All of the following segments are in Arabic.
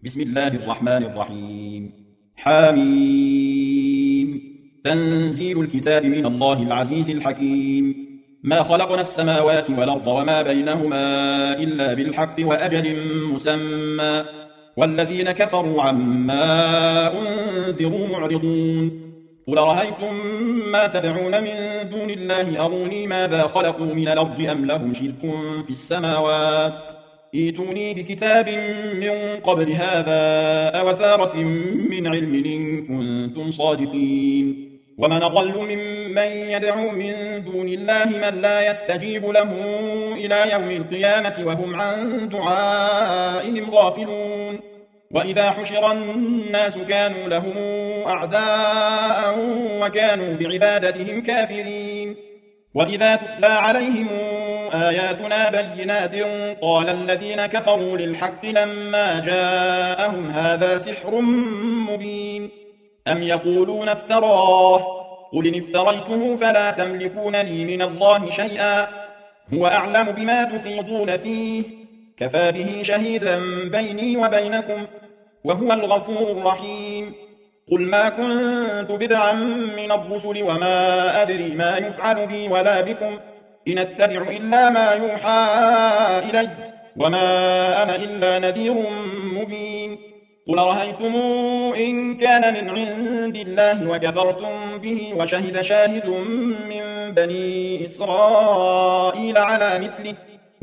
بسم الله الرحمن الرحيم. حاميم. تنزيل الكتاب من الله العزيز الحكيم. ما خلقنا السماوات والأرض وما بينهما إلا بالحق وأجل مسمى، والذين كفروا عما أنذروا معرضون. قل رأيتم ما تدعون من دون الله أروني ماذا خلقوا من الأرض أم لهم شرك في السماوات، ائتوني بكتاب من قبل هذا أو أثارة من علم إن كنتم صادقين. ومن أضل ممن يدعو من دون الله من لا يستجيب له إلى يوم القيامة وهم عن دعائهم غافلون. وإذا حشر الناس كانوا لهم أعداء وكانوا بعبادتهم كافرين. وإذا تتلى عليهم آياتنا بينات قال الذين كفروا للحق لما جاءهم هذا سحر مبين. أم يقولون افتراه، قل إن افتريته فلا تملكون لي من الله شيئا، هو أعلم بما تفيضون فيه، كفى به شهيدا بيني وبينكم، وهو الغفور الرحيم. قل ما كنت بدعا من الرسل وما أدري ما يفعل بي ولا بكم، إن أتبع إلا ما يوحى إلي، وما أنا إلا نذير مبين. قل رأيتم إن كان من عند الله وكفرتم به وشهد شاهد من بني إسرائيل على مثله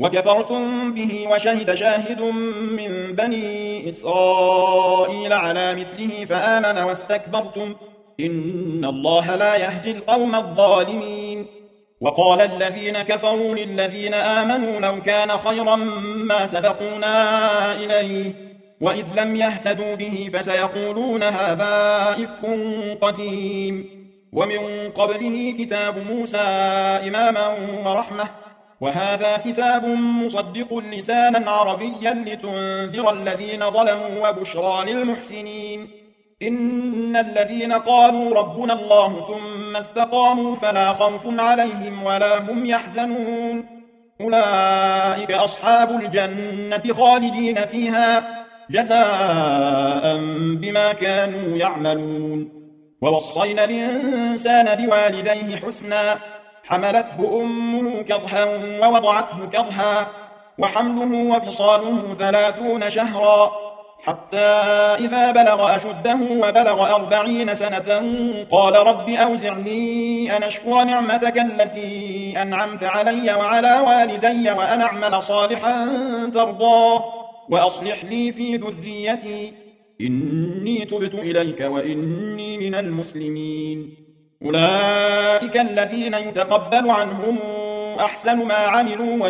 فآمن واستكبرتم، إن الله لا يهدي القوم الظالمين. وقال الذين كفروا للذين آمنوا لو كان خيرا ما سبقونا إليه، وإذ لم يهتدوا به فسيقولون هذا إفك قديم. ومن قبله كتاب موسى إماما ورحمة، وهذا كتاب مصدق لسانا عربيا لتنذر الذين ظلموا وبشرى للمحسنين. إن الذين قالوا ربنا الله ثم استقاموا فلا خوف عليهم ولا هم يحزنون، أولئك أصحاب الجنة خالدين فيها جزاء بما كانوا يعملون. ووصينا الإنسان بوالديه حسنا، حملته أمه كرها ووضعته كرها، وحمله وفصاله 30 شهرا، حتى إذا بلغ أشده وبلغ 40 سنة قال رب أوزعني أن أشكر نعمتك التي أنعمت علي وعلى والدي وأن أعمل صالحا ترضاه وأصلح لي في ذريتي إني تبت إليك وإني من المسلمين. أولئك الذين يتقبل عنهم أحسن ما عملوا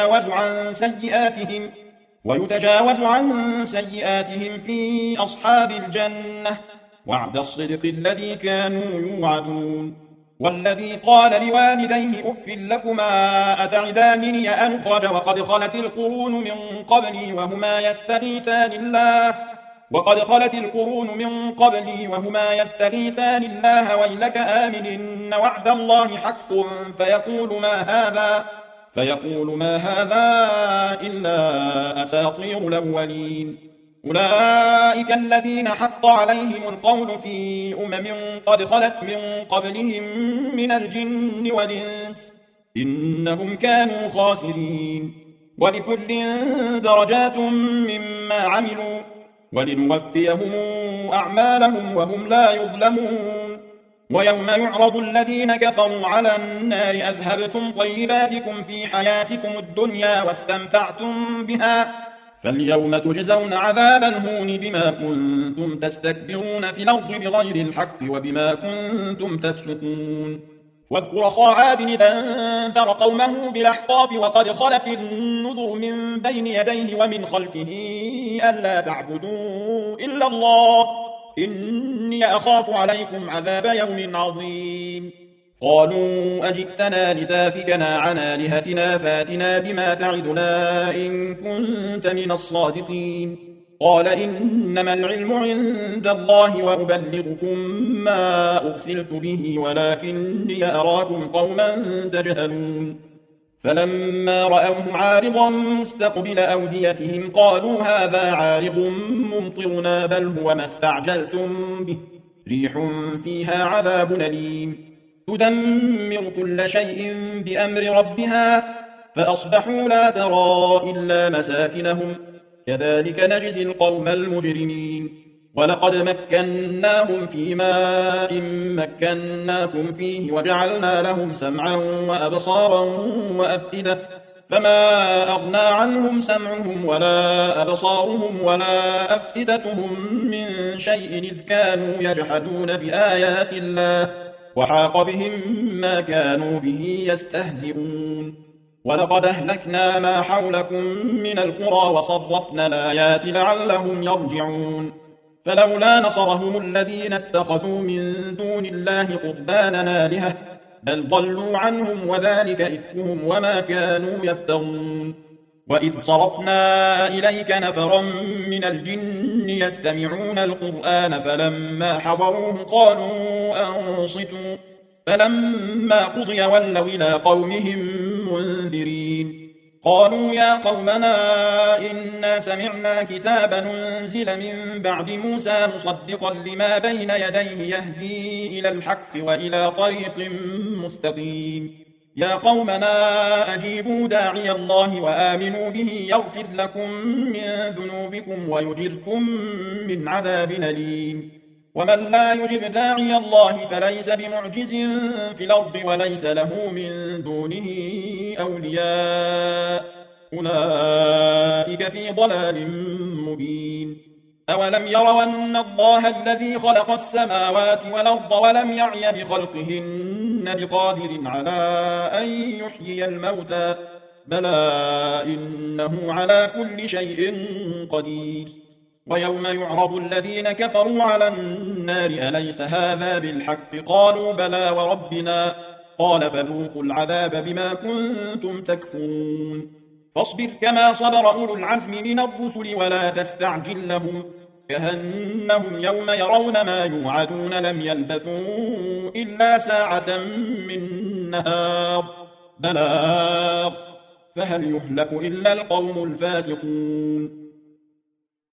ويتجاوز عن سيئاتهم في أصحاب الجنة، وعد الصدق الذي كانوا يوعدون. والذي قال لوالديه أف لكما أتعدانني أن أخرج وقد خلت القرون من قبلي وهما يستغيثان الله ويلك آمن إن وعد الله حق فيقول ما هذا إلا أساطير الأولين. أولئك الذين حق عليهم القول في قد خلت من قبلهم من الجن والإنس، إنهم كانوا خاسرين. ولكل درجات مما عملوا ولنوفيهم أعمالهم وهم لا يظلمون. ويوم يعرض الذين كفروا على النار أذهبتم طيباتكم في حياتكم الدنيا واستمتعتم بها، فاليوم تجزون عذاب الهون بما كنتم تستكبرون في الأرض بغير الحق وبما كنتم تفسقون. واذكر أخا عاد إذا أنذر قومه بالأحقاف وقد خلت النذر من بين يديه ومن خلفه ألا تعبدوا إلا الله إني أخاف عليكم عذاب يوم عظيم. قالوا أجئتنا لتافكنا عن آلهتنا فاتنا بما تعدنا إن كنت من الصادقين. قال إنما العلم عند الله وأبلغكم ما أرسلت به ولكني أراكم قوما تجهلون. فلما رأوه عارضا مستقبل أوديتهم قالوا هذا عارض ممطرنا بل هو ما استعجلتم به ريح فيها عذاب أليم تدمر كل شيء بأمر ربها فأصبحوا لا ترى إلا مساكنهم كذلك نجزي القوم المجرمين ولقد مكناهم في ماء مكناكم فيه وجعلنا لهم سمعا وأبصارا وأفئدة فما أغنى عنهم سمعهم ولا أبصارهم ولا أفئدتهم من شيء إذ كانوا يجحدون بآيات الله وحاق بهم ما كانوا به يستهزئون ولقد أهلكنا ما حولكم من القرى وصرفنا الآيات لعلهم يرجعون فلولا نصرهم الذين اتخذوا من دون الله قربانا آلهة بل ضلوا عنهم وذلك إفكهم وما كانوا يفترون وإذ صرفنا إليك نفرا من الجن يستمعون القرآن فلما حضروه قالوا أنصتوا فلما قضي ولوا إلى قومهم منذرين قالوا يا قومنا إنا سمعنا كتابا أنزل من بعد موسى مصدقا لما بين يديه يهدي إلى الحق وإلى طريق مستقيم يا قومنا أجيبوا داعي الله وآمنوا به يغفر لكم من ذنوبكم ويجركم من عذاب أليم ومن لا يجب داعي الله فليس بمعجز في الأرض وليس له من دونه أولياء أولئك في ضلال مبين أولم يروا أن الله الذي خلق السماوات والأرض ولم يعي بخلقهن بقادر على أن يحيي الموتى بلى إنه على كل شيء قدير ويوم يعرض الذين كفروا على النار أليس هذا بالحق قالوا بلى وربنا قال فذوقوا العذاب بما كنتم تكفرون فاصبر كما صبر أولو العزم من الرسل ولا تستعجل لهم كأنهم يوم يرون ما يوعدون لم يلبثوا إلا ساعة من نهار بلاغ فهل يهلك إلا القوم الفاسقون